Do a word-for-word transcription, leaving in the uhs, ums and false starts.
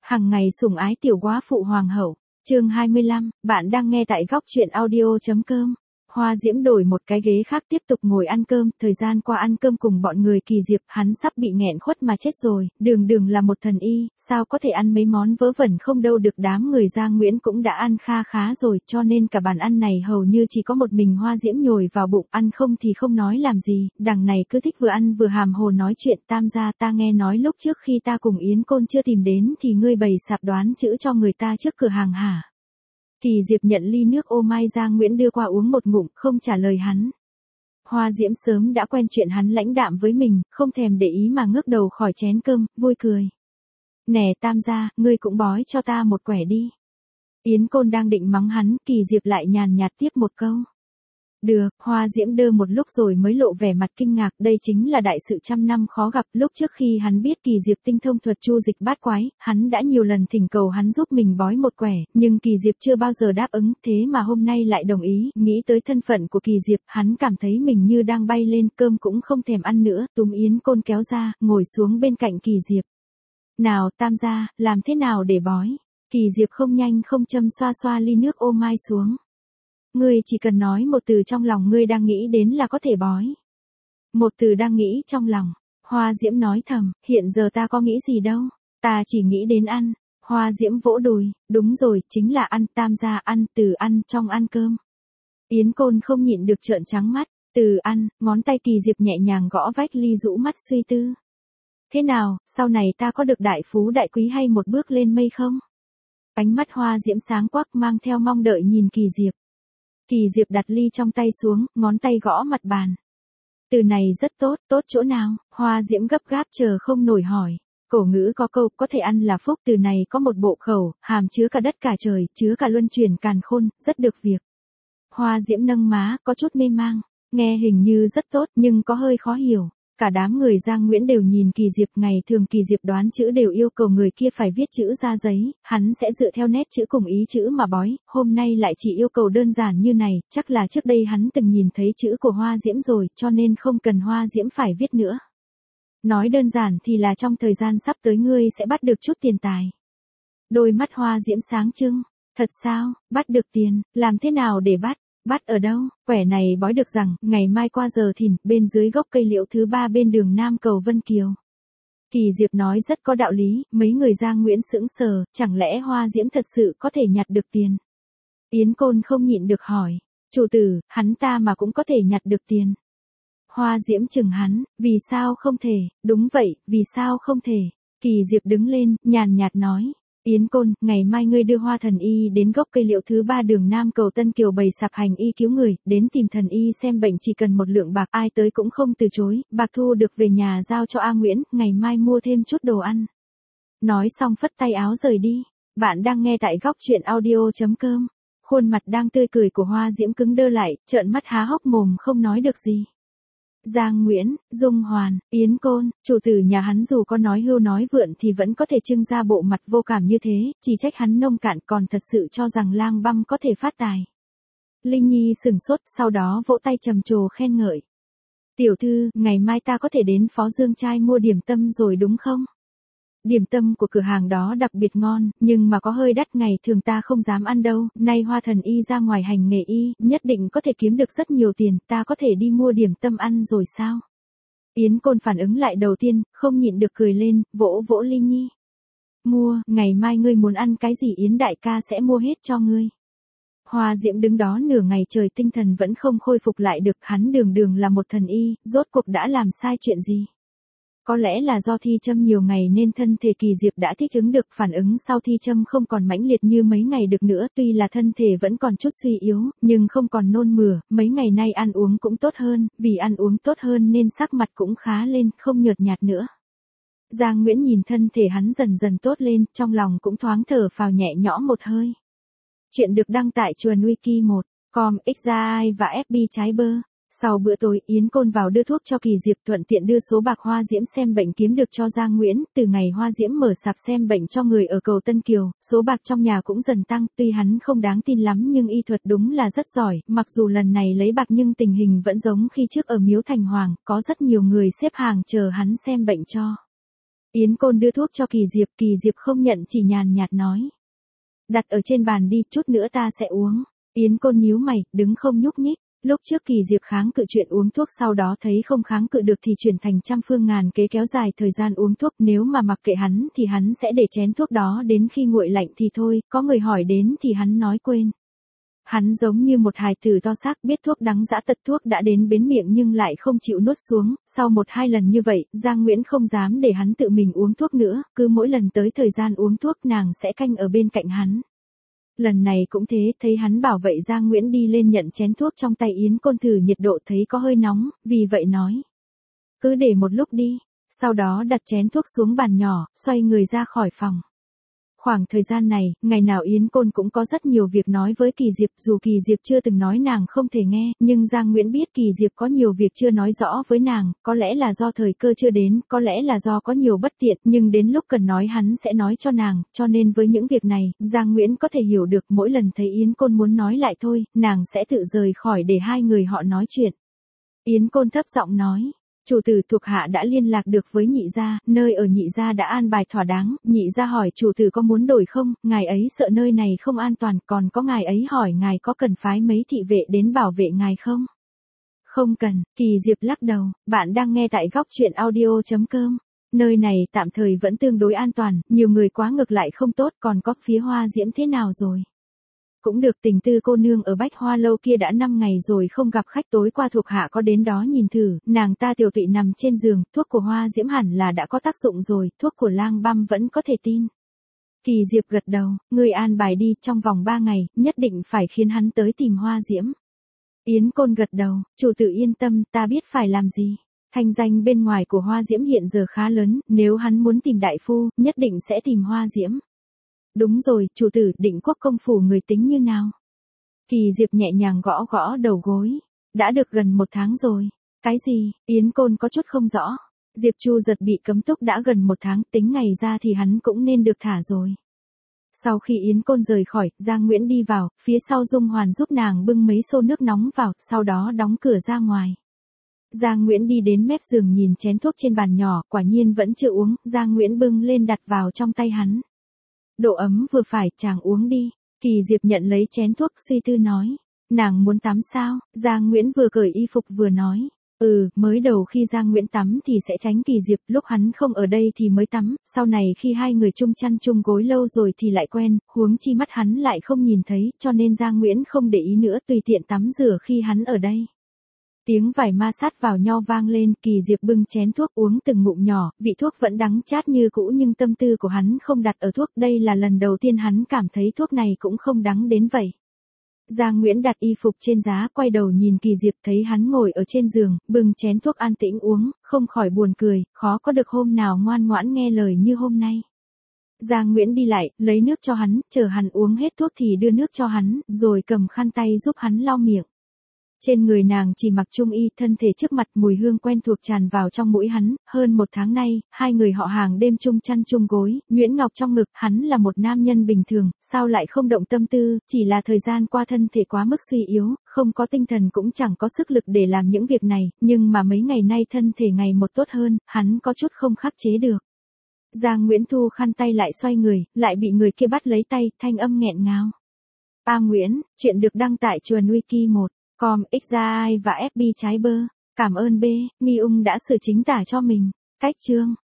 Hằng ngày sủng ái tiểu góa phụ hoàng hậu. Chương hai mươi lăm, bạn đang nghe tại góc truyện audio chấm com. Hoa Diễm đổi một cái ghế khác tiếp tục ngồi ăn cơm, thời gian qua ăn cơm cùng bọn người Kỳ Diệp, hắn sắp bị nghẹn khuất mà chết rồi, đường đường là một thần y, sao có thể ăn mấy món vớ vẩn không đâu được, đám người Giang Nguyễn cũng đã ăn kha khá rồi, cho nên cả bàn ăn này hầu như chỉ có một mình Hoa Diễm nhồi vào bụng, ăn không thì không nói làm gì, đằng này cứ thích vừa ăn vừa hàm hồ nói chuyện. Tam gia, ta nghe nói lúc trước khi ta cùng Yến Côn chưa tìm đến thì ngươi bày sạp đoán chữ cho người ta trước cửa hàng hả? Kỳ Diệp nhận ly nước ô mai Giang Nguyễn đưa qua uống một ngụm, không trả lời hắn. Hoa Diễm sớm đã quen chuyện hắn lãnh đạm với mình, không thèm để ý mà ngước đầu khỏi chén cơm, vui cười. Nè Tam gia, ngươi cũng bói cho ta một quẻ đi. Yến Côn đang định mắng hắn, Kỳ Diệp lại nhàn nhạt tiếp một câu. Được, Hoa Diễm đơ một lúc rồi mới lộ vẻ mặt kinh ngạc, đây chính là đại sự trăm năm khó gặp. Lúc trước khi hắn biết Kỳ Diệp tinh thông thuật chu dịch bát quái, hắn đã nhiều lần thỉnh cầu hắn giúp mình bói một quẻ, nhưng Kỳ Diệp chưa bao giờ đáp ứng, thế mà hôm nay lại đồng ý. Nghĩ tới thân phận của Kỳ Diệp, hắn cảm thấy mình như đang bay lên, cơm cũng không thèm ăn nữa, túm Yến Côn kéo ra, ngồi xuống bên cạnh Kỳ Diệp. Nào Tam gia, làm thế nào để bói? Kỳ Diệp không nhanh không chậm xoa xoa ly nước ô mai xuống. Ngươi chỉ cần nói một từ trong lòng ngươi đang nghĩ đến là có thể bói. Một từ đang nghĩ trong lòng. Hoa Diễm nói thầm, hiện giờ ta có nghĩ gì đâu, ta chỉ nghĩ đến ăn. Hoa Diễm vỗ đùi, đúng rồi, chính là ăn. Tam gia, ăn, từ ăn, trong ăn cơm. Yến Côn không nhịn được trợn trắng mắt, từ ăn, ngón tay Kỳ Diệp nhẹ nhàng gõ vách ly rũ mắt suy tư. Thế nào, sau này ta có được đại phú đại quý hay một bước lên mây không? Ánh mắt Hoa Diễm sáng quắc mang theo mong đợi nhìn Kỳ Diệp. Kỳ Diệp đặt ly trong tay xuống, ngón tay gõ mặt bàn. Từ này rất tốt, tốt chỗ nào? Hoa Diễm gấp gáp chờ không nổi hỏi. Cổ ngữ có câu, có thể ăn là phúc, từ này có một bộ khẩu, hàm chứa cả đất cả trời, chứa cả luân chuyển càn khôn, rất được việc. Hoa Diễm nâng má, có chút mê mang, nghe hình như rất tốt nhưng có hơi khó hiểu. Cả đám người Giang Nguyễn đều nhìn Kỳ Diệp, ngày thường Kỳ Diệp đoán chữ đều yêu cầu người kia phải viết chữ ra giấy, hắn sẽ dựa theo nét chữ cùng ý chữ mà bói, hôm nay lại chỉ yêu cầu đơn giản như này, chắc là trước đây hắn từng nhìn thấy chữ của Hoa Diễm rồi, cho nên không cần Hoa Diễm phải viết nữa. Nói đơn giản thì là trong thời gian sắp tới ngươi sẽ bắt được chút tiền tài. Đôi mắt Hoa Diễm sáng trưng, thật sao, bắt được tiền, làm thế nào để bắt? Bắt ở đâu? Quẻ này bói được rằng, ngày mai qua giờ thìn, bên dưới gốc cây liễu thứ ba bên đường Nam cầu Vân Kiều. Kỳ Diệp nói rất có đạo lý, mấy người Giang Nguyễn sững sờ, chẳng lẽ Hoa Diễm thật sự có thể nhặt được tiền? Yến Côn không nhịn được hỏi, chủ tử, hắn ta mà cũng có thể nhặt được tiền. Hoa Diễm chừng hắn, vì sao không thể? Đúng vậy, vì sao không thể? Kỳ Diệp đứng lên, nhàn nhạt nói. Yến Côn, ngày mai ngươi đưa Hoa thần y đến gốc cây liễu thứ ba đường Nam cầu Tân Kiều bày sạp hành y cứu người, đến tìm thần y xem bệnh chỉ cần một lượng bạc, ai tới cũng không từ chối, bạc thu được về nhà giao cho A Nguyễn, ngày mai mua thêm chút đồ ăn. Nói xong phất tay áo rời đi. Bạn đang nghe tại góc truyện audio chấm com. Khuôn mặt đang tươi cười của Hoa Diễm cứng đơ lại, trợn mắt há hốc mồm không nói được gì. Giang Nguyễn, Dung Hoàn, Yến Côn, chủ tử nhà hắn dù có nói hưu nói vượn thì vẫn có thể trưng ra bộ mặt vô cảm như thế, chỉ trách hắn nông cạn, còn thật sự cho rằng Lang Băm có thể phát tài. Linh Nhi sừng sốt, sau đó vỗ tay trầm trồ khen ngợi. Tiểu thư, ngày mai ta có thể đến Phó Dương Trai mua điểm tâm rồi đúng không? Điểm tâm của cửa hàng đó đặc biệt ngon, nhưng mà có hơi đắt, ngày thường ta không dám ăn đâu, nay Hoa thần y ra ngoài hành nghề y, nhất định có thể kiếm được rất nhiều tiền, ta có thể đi mua điểm tâm ăn rồi sao? Yến Côn phản ứng lại đầu tiên, không nhịn được cười lên, vỗ vỗ Linh Nhi. Mua, ngày mai ngươi muốn ăn cái gì Yến đại ca sẽ mua hết cho ngươi. Hoa Diễm đứng đó nửa ngày trời tinh thần vẫn không khôi phục lại được, hắn đường đường là một thần y, rốt cuộc đã làm sai chuyện gì? Có lẽ là do thi châm nhiều ngày nên thân thể Kỳ Diệp đã thích ứng được, phản ứng sau thi châm không còn mãnh liệt như mấy ngày được nữa, tuy là thân thể vẫn còn chút suy yếu, nhưng không còn nôn mửa, mấy ngày nay ăn uống cũng tốt hơn, vì ăn uống tốt hơn nên sắc mặt cũng khá lên, không nhợt nhạt nữa. Giang Nguyễn nhìn thân thể hắn dần dần tốt lên, trong lòng cũng thoáng thở phào nhẹ nhõm một hơi. Chuyện được đăng tại Chuồn Wiki một com, X A I và F B trái bơ. Sau bữa tối, Yến Côn vào đưa thuốc cho Kỳ Diệp, thuận tiện đưa số bạc Hoa Diễm xem bệnh kiếm được cho Giang Nguyễn. Từ ngày Hoa Diễm mở sạp xem bệnh cho người ở cầu Tân Kiều, số bạc trong nhà cũng dần tăng, tuy hắn không đáng tin lắm nhưng y thuật đúng là rất giỏi, mặc dù lần này lấy bạc nhưng tình hình vẫn giống khi trước ở Miếu Thành Hoàng, có rất nhiều người xếp hàng chờ hắn xem bệnh cho. Yến Côn đưa thuốc cho Kỳ Diệp, Kỳ Diệp không nhận chỉ nhàn nhạt nói. Đặt ở trên bàn đi, chút nữa ta sẽ uống. Yến Côn nhíu mày, đứng không nhúc nhích. Lúc trước Kỳ Diệp kháng cự chuyện uống thuốc, sau đó thấy không kháng cự được thì chuyển thành trăm phương ngàn kế kéo dài thời gian uống thuốc, nếu mà mặc kệ hắn thì hắn sẽ để chén thuốc đó đến khi nguội lạnh thì thôi, có người hỏi đến thì hắn nói quên. Hắn giống như một hài tử to xác, biết thuốc đắng dã tật thuốc đã đến bến miệng nhưng lại không chịu nuốt xuống, sau một hai lần như vậy, Giang Nguyễn không dám để hắn tự mình uống thuốc nữa, cứ mỗi lần tới thời gian uống thuốc nàng sẽ canh ở bên cạnh hắn. Lần này cũng thế, thấy hắn bảo vậy Giang Nguyễn đi lên nhận chén thuốc trong tay Yến Côn thử nhiệt độ thấy có hơi nóng, vì vậy nói. Cứ để một lúc đi, sau đó đặt chén thuốc xuống bàn nhỏ, xoay người ra khỏi phòng. Khoảng thời gian này, ngày nào Yến Côn cũng có rất nhiều việc nói với Kỳ Diệp, dù Kỳ Diệp chưa từng nói nàng không thể nghe, nhưng Giang Nguyễn biết Kỳ Diệp có nhiều việc chưa nói rõ với nàng, có lẽ là do thời cơ chưa đến, có lẽ là do có nhiều bất tiện, nhưng đến lúc cần nói hắn sẽ nói cho nàng, cho nên với những việc này, Giang Nguyễn có thể hiểu được mỗi lần thấy Yến Côn muốn nói lại thôi, nàng sẽ tự rời khỏi để hai người họ nói chuyện. Yến Côn thấp giọng nói. Chủ tử thuộc hạ đã liên lạc được với nhị gia, nơi ở nhị gia đã an bài thỏa đáng, nhị gia hỏi chủ tử có muốn đổi không, ngài ấy sợ nơi này không an toàn, còn có ngài ấy hỏi ngài có cần phái mấy thị vệ đến bảo vệ ngài không? Không cần, Kỳ Diệp lắc đầu, bạn đang nghe tại góc truyện audio chấm com. Nơi này tạm thời vẫn tương đối an toàn, nhiều người quá ngược lại không tốt, còn có phía Hoa Diễm thế nào rồi? Cũng được, Tình Tư cô nương ở Bách Hoa lâu kia đã năm ngày rồi không gặp khách, tối qua thuộc hạ có đến đó nhìn thử, nàng ta tiểu tụy nằm trên giường, thuốc của Hoa Diễm hẳn là đã có tác dụng rồi, thuốc của Lang Băm vẫn có thể tin. Kỳ Diệp gật đầu, ngươi an bài đi, trong vòng ba ngày, nhất định phải khiến hắn tới tìm Hoa Diễm. Yến Côn gật đầu, chủ tử yên tâm, ta biết phải làm gì. Thanh danh bên ngoài của Hoa Diễm hiện giờ khá lớn, nếu hắn muốn tìm đại phu, nhất định sẽ tìm Hoa Diễm. Đúng rồi, chủ tử, Định Quốc công phủ người tính như nào? Kỳ Diệp nhẹ nhàng gõ gõ đầu gối. Đã được gần một tháng rồi. Cái gì? Yến Côn có chút không rõ. Diệp Chu Giật bị cấm túc đã gần một tháng, tính ngày ra thì hắn cũng nên được thả rồi. Sau khi Yến Côn rời khỏi, Giang Nguyễn đi vào, phía sau Dung Hoàn giúp nàng bưng mấy xô nước nóng vào, sau đó đóng cửa ra ngoài. Giang Nguyễn đi đến mép giường nhìn chén thuốc trên bàn nhỏ, quả nhiên vẫn chưa uống, Giang Nguyễn bưng lên đặt vào trong tay hắn. Độ ấm vừa phải, chàng uống đi. Kỳ Diệp nhận lấy chén thuốc, suy tư nói. Nàng muốn tắm sao? Giang Nguyễn vừa cởi y phục vừa nói. Ừ, mới đầu khi Giang Nguyễn tắm thì sẽ tránh Kỳ Diệp, lúc hắn không ở đây thì mới tắm, sau này khi hai người chung chăn chung gối lâu rồi thì lại quen, huống chi mắt hắn lại không nhìn thấy, cho nên Giang Nguyễn không để ý nữa, tùy tiện tắm rửa khi hắn ở đây. Tiếng vải ma sát vào nhau vang lên, Kỳ Diệp bưng chén thuốc uống từng ngụm nhỏ, vị thuốc vẫn đắng chát như cũ nhưng tâm tư của hắn không đặt ở thuốc, đây là lần đầu tiên hắn cảm thấy thuốc này cũng không đắng đến vậy. Giang Nguyễn đặt y phục trên giá, quay đầu nhìn Kỳ Diệp, thấy hắn ngồi ở trên giường, bưng chén thuốc an tĩnh uống, không khỏi buồn cười, khó có được hôm nào ngoan ngoãn nghe lời như hôm nay. Giang Nguyễn đi lại, lấy nước cho hắn, chờ hắn uống hết thuốc thì đưa nước cho hắn, rồi cầm khăn tay giúp hắn lau miệng. Trên người nàng chỉ mặc trung y, thân thể trước mặt mùi hương quen thuộc tràn vào trong mũi hắn, hơn một tháng nay, hai người họ hàng đêm chung chăn chung gối, Nguyễn Ngọc trong ngực, hắn là một nam nhân bình thường, sao lại không động tâm tư, chỉ là thời gian qua thân thể quá mức suy yếu, không có tinh thần cũng chẳng có sức lực để làm những việc này, nhưng mà mấy ngày nay thân thể ngày một tốt hơn, hắn có chút không khắc chế được. Giang Nguyễn thu khăn tay lại xoay người, lại bị người kia bắt lấy tay, thanh âm nghẹn ngào. A Nguyễn, chuyện được đăng tại Chuồn Wiki một. Com, ích gia i và ép bê trái bơ. Cảm ơn B, Nghi Ung đã sửa chính tả cho mình. Cách chương.